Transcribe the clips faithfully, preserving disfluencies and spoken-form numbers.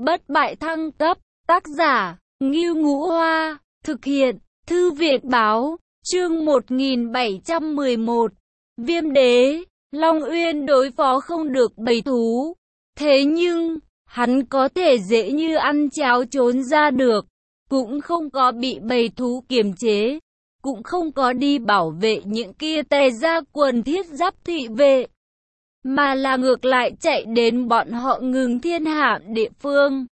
Bất bại thăng cấp, tác giả, Ngưu Ngũ Hoa, thực hiện, Thư viện báo, chương một nghìn bảy trăm mười một, Viêm Đế, Long Uyên đối phó không được bầy thú. Thế nhưng, hắn có thể dễ như ăn cháo trốn ra được, cũng không có bị bầy thú kiềm chế, cũng không có đi bảo vệ những kia tề gia quần thiết giáp thị vệ, mà là ngược lại chạy đến bọn họ ngừng thiên hạ địa phương.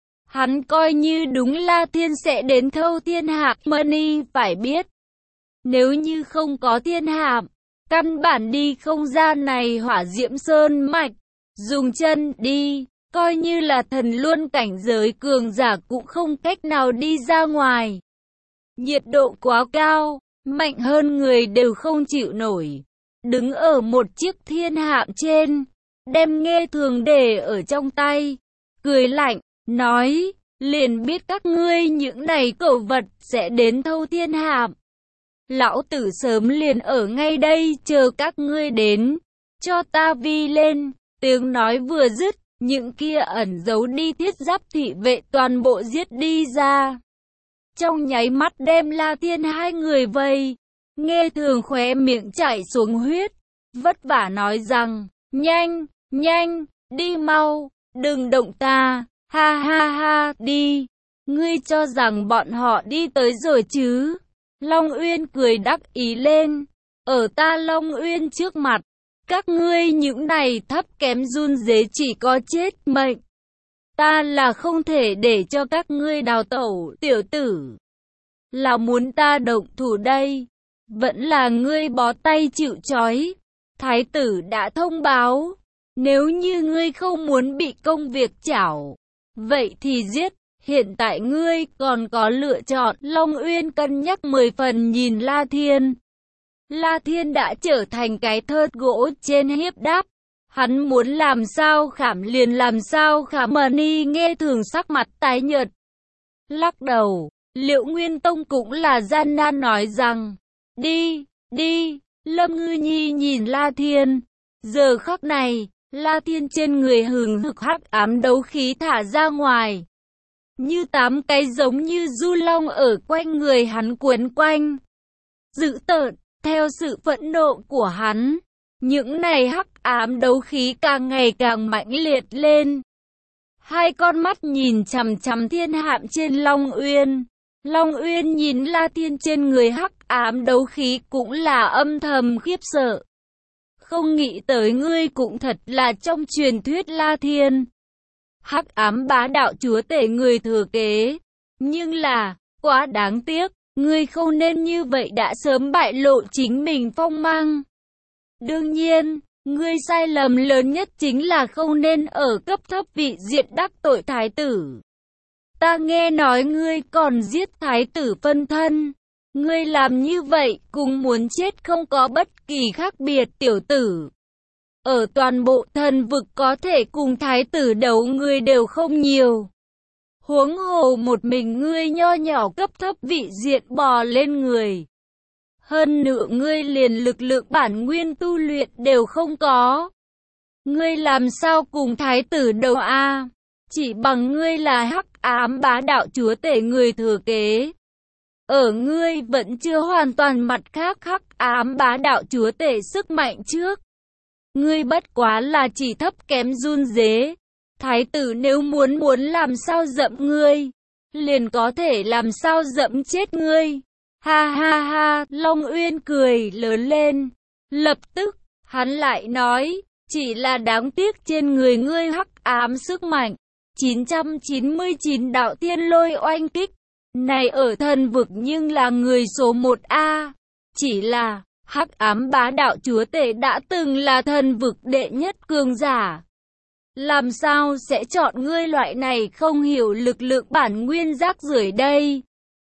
Hắn coi như đúng La Thiên sẽ đến thâu thiên hạc mani, phải biết, nếu như không có thiên hạm, căn bản đi không ra này hỏa diễm sơn mạch, dùng chân đi, coi như là thần luân cảnh giới cường giả cũng không cách nào đi ra ngoài. Nhiệt độ quá cao, mạnh hơn người đều không chịu nổi. Đứng ở một chiếc thiên hạm trên, đem nghe thường để ở trong tay, cười lạnh, nói, liền biết các ngươi những này cẩu vật sẽ đến thâu thiên hạm. Lão tử sớm liền ở ngay đây chờ các ngươi đến, cho ta vi lên. Tiếng nói vừa dứt, những kia ẩn giấu đi thiết giáp thị vệ toàn bộ giết đi ra. Trong nháy mắt đem La Thiên hai người vây, nghe thường khóe miệng chảy xuống huyết, vất vả nói rằng, nhanh, nhanh, đi mau, đừng động ta, ha ha ha, đi, ngươi cho rằng bọn họ đi tới rồi chứ. Long Uyên cười đắc ý lên, ở ta Long Uyên trước mặt, các ngươi những này thấp kém run rế chỉ có chết mệnh. Ta là không thể để cho các ngươi đào tẩu, tiểu tử. Là muốn ta động thủ đây, vẫn là ngươi bó tay chịu trói. Thái tử đã thông báo, nếu như ngươi không muốn bị công việc chảo, vậy thì giết. Hiện tại ngươi còn có lựa chọn. Long Uyên cân nhắc mười phần nhìn La Thiên. La Thiên đã trở thành cái thớt gỗ trên hiếp đáp. Hắn muốn làm sao khảm liền làm sao khảm. Mani nghe thường sắc mặt tái nhợt, lắc đầu. Liệu Nguyên Tông cũng là gian nan nói rằng, đi, đi. Lâm Ngư Nhi nhìn La Thiên. Giờ khắc này, La Thiên trên người hừng hực hắc ám đấu khí thả ra ngoài, như tám cái giống như du long ở quanh người hắn quấn quanh. Dữ tợn, theo sự phẫn nộ của hắn, những này hắc ám đấu khí càng ngày càng mãnh liệt lên. Hai con mắt nhìn chằm chằm thiên hạm trên Long Uyên. Long Uyên nhìn La Thiên trên người hắc ám đấu khí cũng là âm thầm khiếp sợ. Không nghĩ tới ngươi cũng thật là trong truyền thuyết La Thiên, hắc ám bá đạo chúa tể người thừa kế. Nhưng là, quá đáng tiếc, ngươi không nên như vậy, đã sớm bại lộ chính mình phong mang. Đương nhiên, ngươi sai lầm lớn nhất chính là không nên ở cấp thấp vị diện đắc tội thái tử. Ta nghe nói ngươi còn giết thái tử phân thân. Ngươi làm như vậy cùng muốn chết không có bất kỳ khác biệt, tiểu tử. Ở toàn bộ thần vực có thể cùng thái tử đấu ngươi đều không nhiều. Huống hồ một mình ngươi nho nhỏ cấp thấp vị diện bò lên người. Hơn nữa ngươi liền lực lượng bản nguyên tu luyện đều không có. Ngươi làm sao cùng thái tử đấu a? À? Chỉ bằng ngươi là hắc ám bá đạo chúa tể người thừa kế. Ở ngươi vẫn chưa hoàn toàn mặt khác hắc ám bá đạo chúa tể sức mạnh trước. Ngươi bất quá là chỉ thấp kém run rế. Thái tử nếu muốn muốn làm sao dẫm ngươi, liền có thể làm sao dẫm chết ngươi. Ha ha ha, Long Uyên cười lớn lên. Lập tức, hắn lại nói, chỉ là đáng tiếc trên người ngươi hắc ám sức mạnh. chín trăm chín mươi chín đạo thiên lôi oanh kích. Này ở thần vực nhưng là người số một a. Chỉ là, hắc ám bá đạo chúa tể đã từng là thần vực đệ nhất cường giả. Làm sao sẽ chọn ngươi loại này không hiểu lực lượng bản nguyên rác rưởi đây?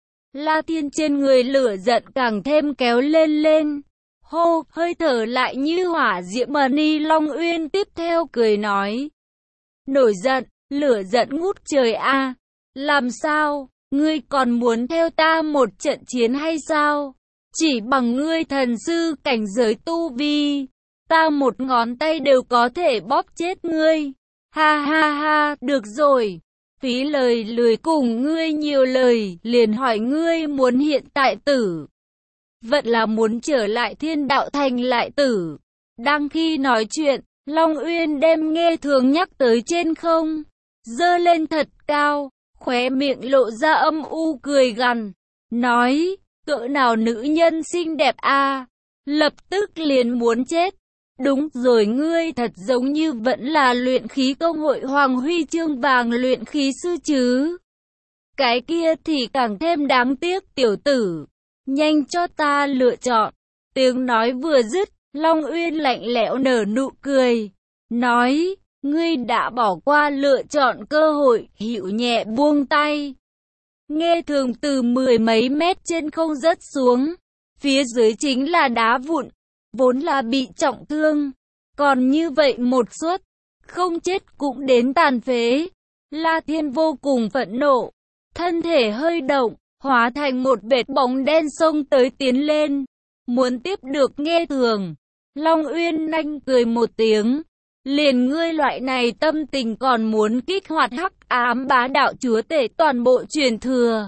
La Thiên trên người lửa giận càng thêm kéo lên lên. Hô, hơi thở lại như hỏa diễm. Mani Long Uyên tiếp theo cười nói. Nổi giận, lửa giận ngút trời a. À. Làm sao, ngươi còn muốn theo ta một trận chiến hay sao? Chỉ bằng ngươi thần sư cảnh giới tu vi, ta một ngón tay đều có thể bóp chết ngươi. Ha ha ha, được rồi. phí lời lười cùng ngươi nhiều lời, liền hỏi ngươi muốn hiện tại tử vận là muốn trở lại thiên đạo thành lại tử. Đang khi nói chuyện, Long Uyên đem Nghe Thường nhắc tới trên không, giơ lên thật cao, khóe miệng lộ ra âm u cười gằn, nói, cỡ nào nữ nhân xinh đẹp a, lập tức liền muốn chết. Đúng rồi, ngươi thật giống như vẫn là luyện khí công hội Hoàng Huy chương vàng luyện khí sư chứ. Cái kia thì càng thêm đáng tiếc tiểu tử. Nhanh cho ta lựa chọn. Tiếng nói vừa dứt, Long Uyên lạnh lẽo nở nụ cười. Nói, ngươi đã bỏ qua lựa chọn cơ hội, hữu nhẹ buông tay. Nghe Thường từ mười mấy mét trên không rớt xuống. Phía dưới chính là đá vụn. Vốn là bị trọng thương. Còn như vậy một suất, không chết cũng đến tàn phế. La Thiên vô cùng phẫn nộ. Thân thể hơi động, hóa thành một vệt bóng đen xông tới tiến lên. Muốn tiếp được Nghe Thường. Long Uyên nanh cười một tiếng. Liền ngươi loại này tâm tình còn muốn kích hoạt hắc ám bá đạo chúa tể toàn bộ truyền thừa.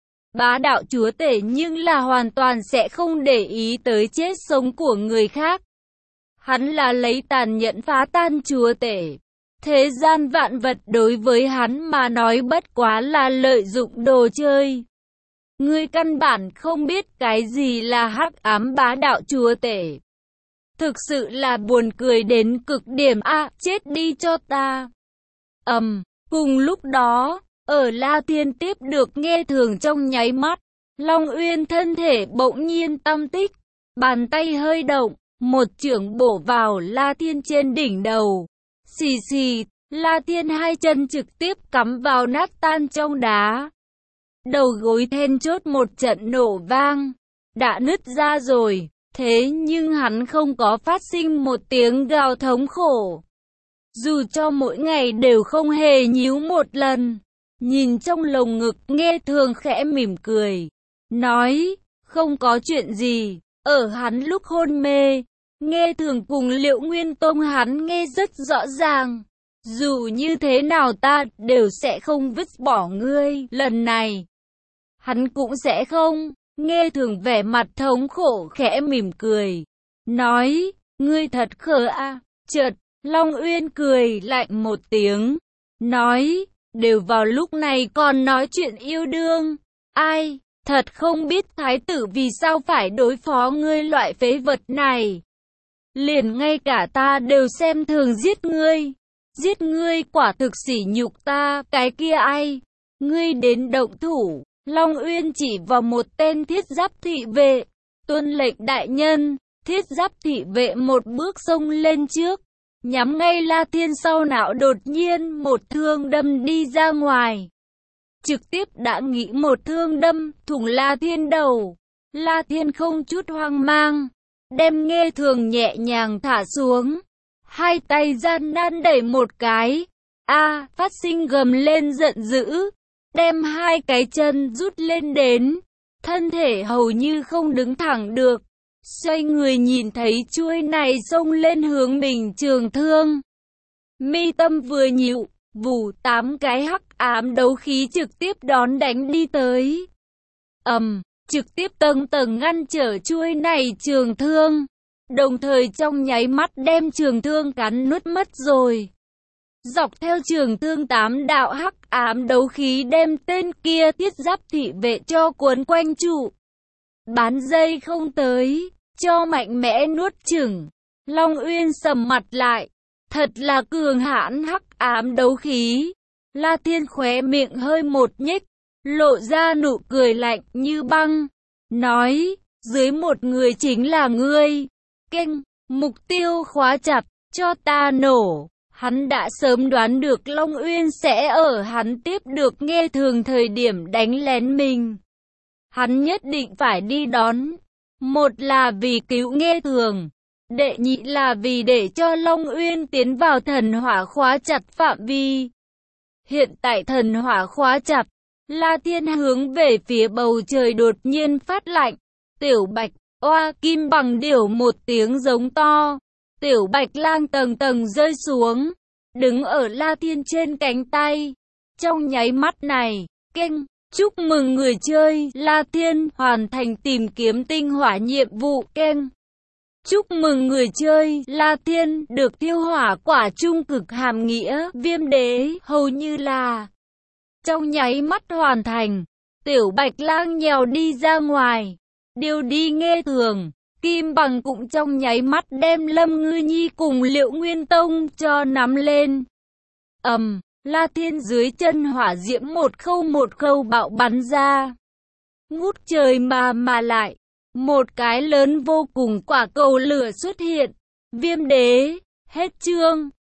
Bá đạo chúa tể nhưng là hoàn toàn sẽ không để ý tới chết sống của người khác. Hắn là lấy tàn nhẫn phá tan chúa tể. Thế gian vạn vật đối với hắn mà nói bất quá là lợi dụng đồ chơi. Ngươi căn bản không biết cái gì là hắc ám bá đạo chúa tể. Thực sự là buồn cười đến cực điểm a, à, chết đi cho ta. Ầm, um, cùng lúc đó, ở La Thiên tiếp được Nghe Thường trong nháy mắt, Long Uyên thân thể bỗng nhiên tâm tích, bàn tay hơi động, một chưởng bổ vào La Thiên trên đỉnh đầu. Xì xì, La Thiên hai chân trực tiếp cắm vào nát tan trong đá. Đầu gối then chốt một trận nổ vang, đã nứt ra rồi, thế nhưng hắn không có phát sinh một tiếng gào thống khổ. Dù cho mỗi ngày đều không hề nhíu một lần. Nhìn trong lồng ngực, Nghe Thường khẽ mỉm cười, nói, không có chuyện gì. Ở hắn lúc hôn mê, Nghe Thường cùng Liệu Nguyên Tông hắn nghe rất rõ ràng. Dù như thế nào ta đều sẽ không vứt bỏ ngươi, lần này hắn cũng sẽ không. Nghe Thường vẻ mặt thống khổ khẽ mỉm cười, nói, ngươi thật khờ a. À. Chợt, Long Uyên cười lạnh một tiếng, nói, đều vào lúc này còn nói chuyện yêu đương. Ai, thật không biết thái tử vì sao phải đối phó ngươi loại phế vật này. Liền ngay cả ta đều xem thường giết ngươi. Giết ngươi quả thực sỉ nhục ta, cái kia ai? Ngươi đến động thủ. Long Uyên chỉ vào một tên thiết giáp thị vệ. Tuân lệnh đại nhân. Thiết giáp thị vệ một bước xông lên trước, nhắm ngay La Thiên sau não, đột nhiên một thương đâm đi ra ngoài. Trực tiếp đã nghĩ một thương đâm thủng La Thiên đầu. La Thiên không chút hoang mang, đem Nghe Thường nhẹ nhàng thả xuống. Hai tay gian nan đẩy một cái. A, phát sinh gầm lên giận dữ. Đem hai cái chân rút lên đến. Thân thể hầu như không đứng thẳng được. Xoay người nhìn thấy chuôi này xông lên hướng mình trường thương. Mi tâm vừa nhịu, vù tám cái hắc ám đấu khí trực tiếp đón đánh đi tới. Ầm, um, trực tiếp tầng tầng ngăn trở chuôi này trường thương. Đồng thời trong nháy mắt đem trường thương cắn nuốt mất rồi. Dọc theo trường thương tám đạo hắc ám đấu khí đem tên kia thiết giáp thị vệ cho cuốn quanh trụ. Bán dây không tới, cho mạnh mẽ nuốt chửng. Long Uyên sầm mặt lại, thật là cường hãn hắc ám đấu khí. La Thiên khóe miệng hơi một nhếch, lộ ra nụ cười lạnh như băng, nói, dưới một người chính là ngươi. Keng, mục tiêu khóa chặt, cho ta nổ. Hắn đã sớm đoán được Long Uyên sẽ ở hắn tiếp được Nghe Thường thời điểm đánh lén mình. Hắn nhất định phải đi đón. Một là vì cứu Nghe Thường, đệ nhị là vì để cho Long Uyên tiến vào thần hỏa khóa chặt phạm vi. Hiện tại thần hỏa khóa chặt, La Thiên hướng về phía bầu trời đột nhiên phát lạnh. Tiểu Bạch, oa, kim bằng điểu một tiếng giống to. Tiểu Bạch lang tầng tầng rơi xuống, đứng ở La Thiên trên cánh tay. Trong nháy mắt này, kênh chúc mừng người chơi La Thiên hoàn thành tìm kiếm tinh hỏa nhiệm vụ. Kênh chúc mừng người chơi La Thiên được thiêu hỏa quả trung cực hàm nghĩa viêm đế hầu như là trong nháy mắt hoàn thành. Tiểu Bạch Lang nhèo đi ra ngoài, điều đi nghe thường. Kim Bằng cũng trong nháy mắt đem Lâm Ngư Nhi cùng Liệu Nguyên Tông cho nắm lên. ầm, La Thiên dưới chân hỏa diễm một khâu một khâu bạo bắn ra. Ngút trời mà mà lại, một cái lớn vô cùng quả cầu lửa xuất hiện. Viêm đế, hết chương.